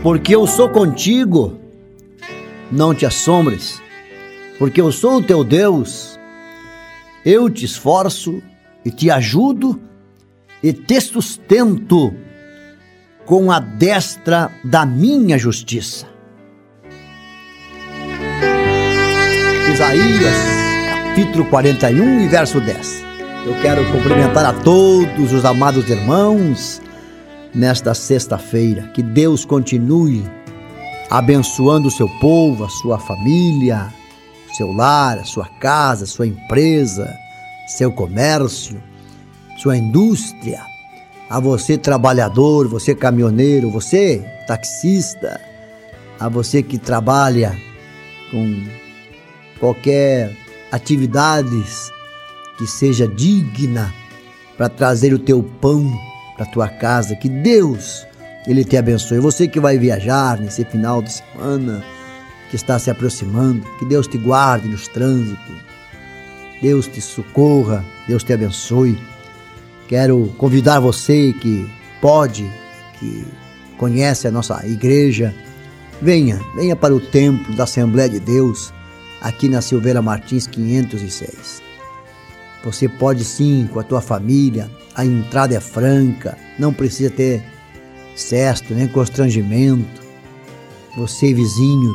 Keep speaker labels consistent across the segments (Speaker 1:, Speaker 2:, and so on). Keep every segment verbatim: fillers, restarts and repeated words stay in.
Speaker 1: Porque eu sou contigo, não te assombres, porque eu sou o teu Deus. Eu te esforço e te ajudo e te sustento com a destra da minha justiça. Isaías, capítulo quarenta e um e verso dez. Eu quero cumprimentar a todos os amados irmãos nesta sexta-feira. Que Deus continue abençoando o seu povo, a sua família, seu lar, a sua casa, sua empresa, seu comércio, sua indústria. A você trabalhador, você caminhoneiro, você taxista, a você que trabalha com qualquer atividades que seja digna para trazer o teu pão para tua casa. Que Deus, Ele te abençoe. Você que vai viajar nesse final de semana que está se aproximando, que Deus te guarde nos trânsitos, Deus te socorra, Deus te abençoe. Quero convidar você que pode, que conhece a nossa igreja, venha, venha para o templo da Assembleia de Deus, aqui na Silveira Martins quinhentos e seis. Você pode sim, com a tua família, a entrada é franca, não precisa ter cesto, nem constrangimento. Você vizinho,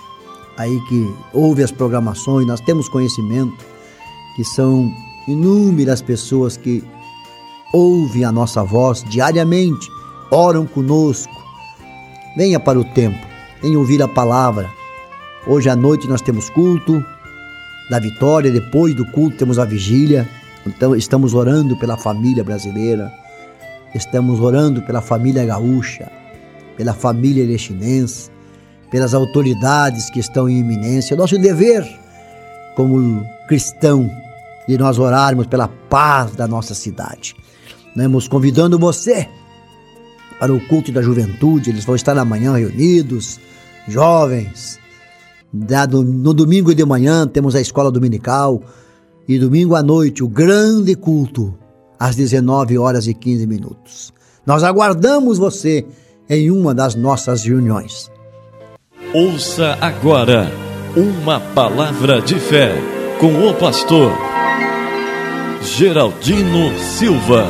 Speaker 1: aí que ouve as programações, nós temos conhecimento que são inúmeras pessoas que ouvem a nossa voz diariamente, oram conosco. Venha para o templo, venha ouvir a palavra. Hoje à noite nós temos culto da vitória, depois do culto temos a vigília. Então estamos orando pela família brasileira, estamos orando pela família gaúcha, pela família erechinense, pelas autoridades que estão em iminência. Nosso dever como cristão de nós orarmos pela paz da nossa cidade. Nós estamos convidando você para o culto da juventude. Eles vão estar amanhã reunidos, jovens. No domingo de manhã temos a escola dominical e domingo à noite o grande culto às dezenove horas e quinze minutos. Nós aguardamos você em uma das nossas reuniões.
Speaker 2: Ouça agora uma palavra de fé com o pastor Geraldino Silva.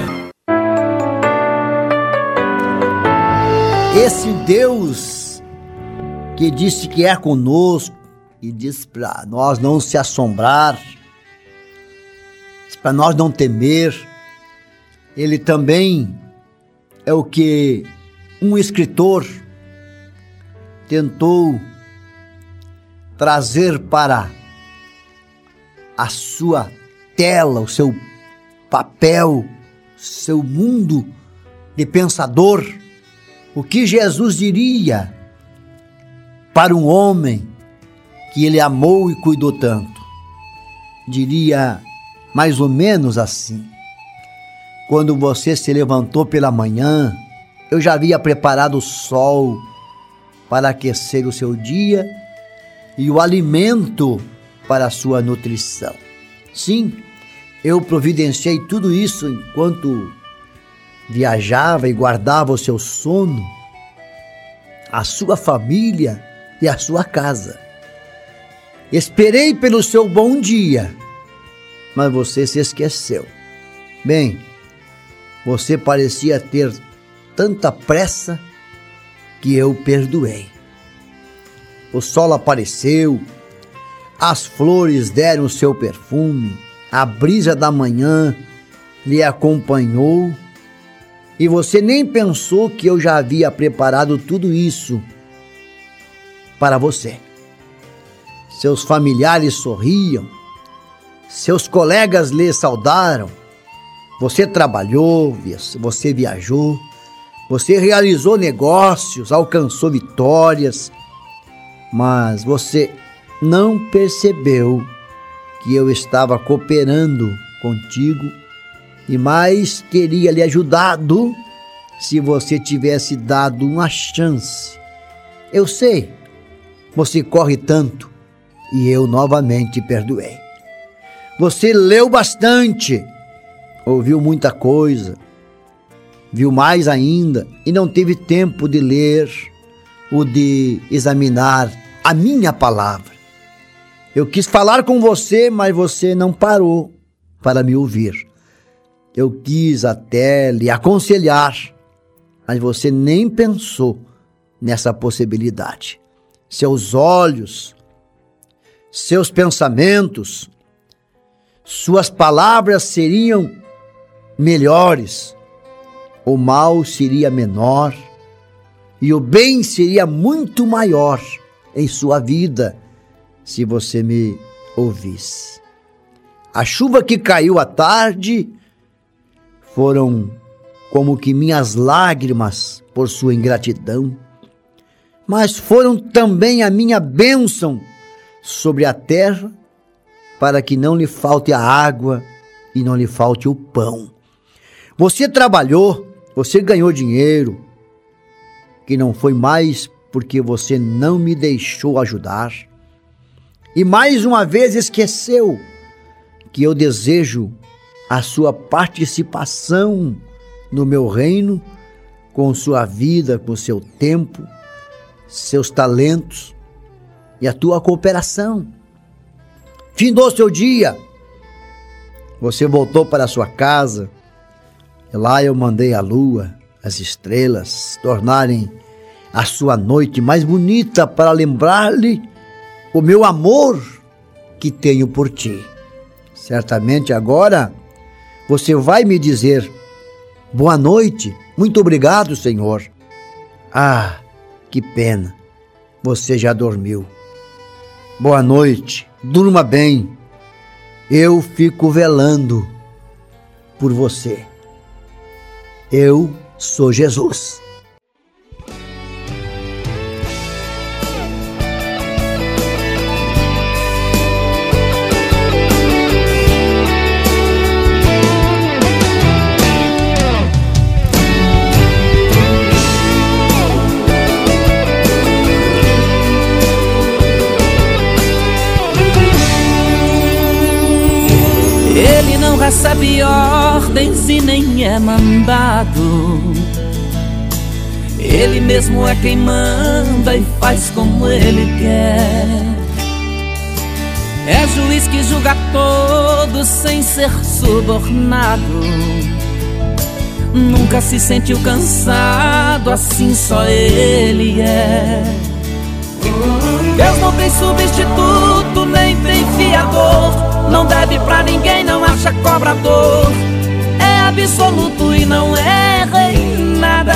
Speaker 1: Esse Deus que disse que é conosco, e diz para nós não se assombrar, para nós não temer, Ele também é o que um escritor tentou trazer para a sua tela, o seu papel, seu mundo de pensador. O que Jesus diria para um homem que Ele amou e cuidou tanto? Diria mais ou menos assim: quando você se levantou pela manhã, eu já havia preparado o sol para aquecer o seu dia e o alimento para a sua nutrição. Sim, eu providenciei tudo isso enquanto viajava e guardava o seu sono, a sua família e a sua casa. Esperei pelo seu bom dia, mas você se esqueceu. Bem, você parecia ter tanta pressa que eu perdoei. O sol apareceu, as flores deram seu perfume, a brisa da manhã lhe acompanhou, e você nem pensou que eu já havia preparado tudo isso para você. Seus familiares sorriam, seus colegas lhe saudaram, você trabalhou, você viajou, você realizou negócios, alcançou vitórias, mas você não percebeu que eu estava cooperando contigo e mais teria lhe ajudado se você tivesse dado uma chance. Eu sei, você corre tanto e eu novamente perdoei. Você leu bastante, ouviu muita coisa, viu mais ainda e não teve tempo de ler o de examinar a minha palavra. Eu quis falar com você, mas você não parou para me ouvir. Eu quis até lhe aconselhar, mas você nem pensou nessa possibilidade. Seus olhos, seus pensamentos, suas palavras seriam melhores, o mal seria menor e o bem seria muito maior em sua vida se você me ouvisse. A chuva que caiu à tarde foram como que minhas lágrimas por sua ingratidão, mas foram também a minha bênção sobre a terra, para que não lhe falte a água e não lhe falte o pão. Você trabalhou, você ganhou dinheiro, que não foi mais porque você não me deixou ajudar. E mais uma vez esqueceu que eu desejo a sua participação no meu reino, com sua vida, com seu tempo, seus talentos e a tua cooperação. Findou seu dia, você voltou para a sua casa, e lá eu mandei a lua, as estrelas tornarem a sua noite mais bonita para lembrar-lhe o meu amor que tenho por ti. Certamente agora você vai me dizer: boa noite, muito obrigado, Senhor. Ah, que pena, você já dormiu. Boa noite, durma bem. Eu fico velando por você. Eu sou Jesus.
Speaker 3: Ele não recebe ordens e nem é mandado. Ele mesmo é quem manda e faz como ele quer. É juiz que julga todos sem ser subornado. Nunca se sentiu cansado, assim só ele é. Deus não tem substituto, nem tem fiador. Não deve pra ninguém, não acha cobrador. É absoluto e não erra em nada.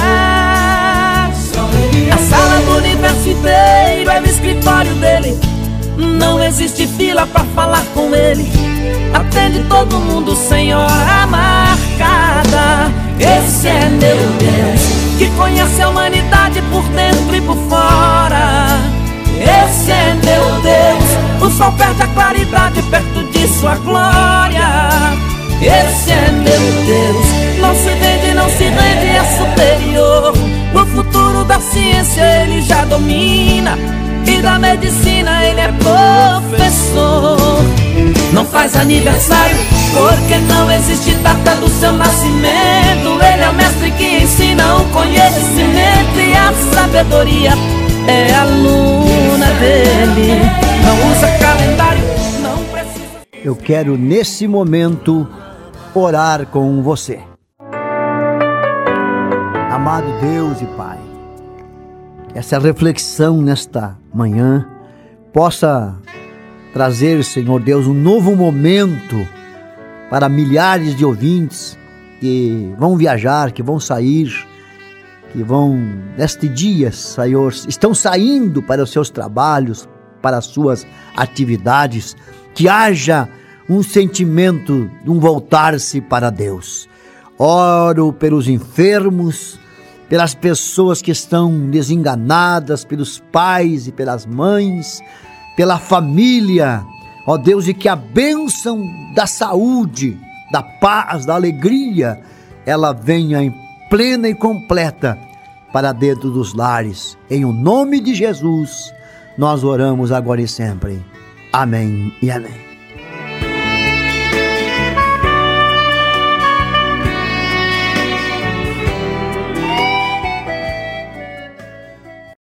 Speaker 3: A sala do universo inteiro é o escritório dele. Não existe fila pra falar com ele. Atende todo mundo sem hora marcada. Esse é meu Deus, que conhece a humanidade por dentro e por fora. Esse é meu Deus, o sol perde a claridade perto de sua glória. Esse é meu Deus, não se vende, não se rende, é superior. O futuro da ciência ele já domina, e da medicina ele é professor. Não faz aniversário porque não existe data do seu nascimento. Ele é o mestre que ensina o conhecimento, e a sabedoria é aluna dele. Não usa calendário, não precisa.
Speaker 1: Eu quero nesse momento orar com você. Amado Deus e Pai, essa reflexão nesta manhã possa trazer, Senhor Deus, um novo momento para milhares de ouvintes que vão viajar, que vão sair, que vão, neste dia, Senhor, estão saindo para os seus trabalhos, para as suas atividades, que haja um sentimento de um voltar-se para Deus. Oro pelos enfermos, pelas pessoas que estão desenganadas, pelos pais e pelas mães, pela família, ó Deus, e que a bênção da saúde, da paz, da alegria, ela venha em plena e completa para dentro dos lares. Em o nome de Jesus, nós oramos agora e sempre. Amém e amém.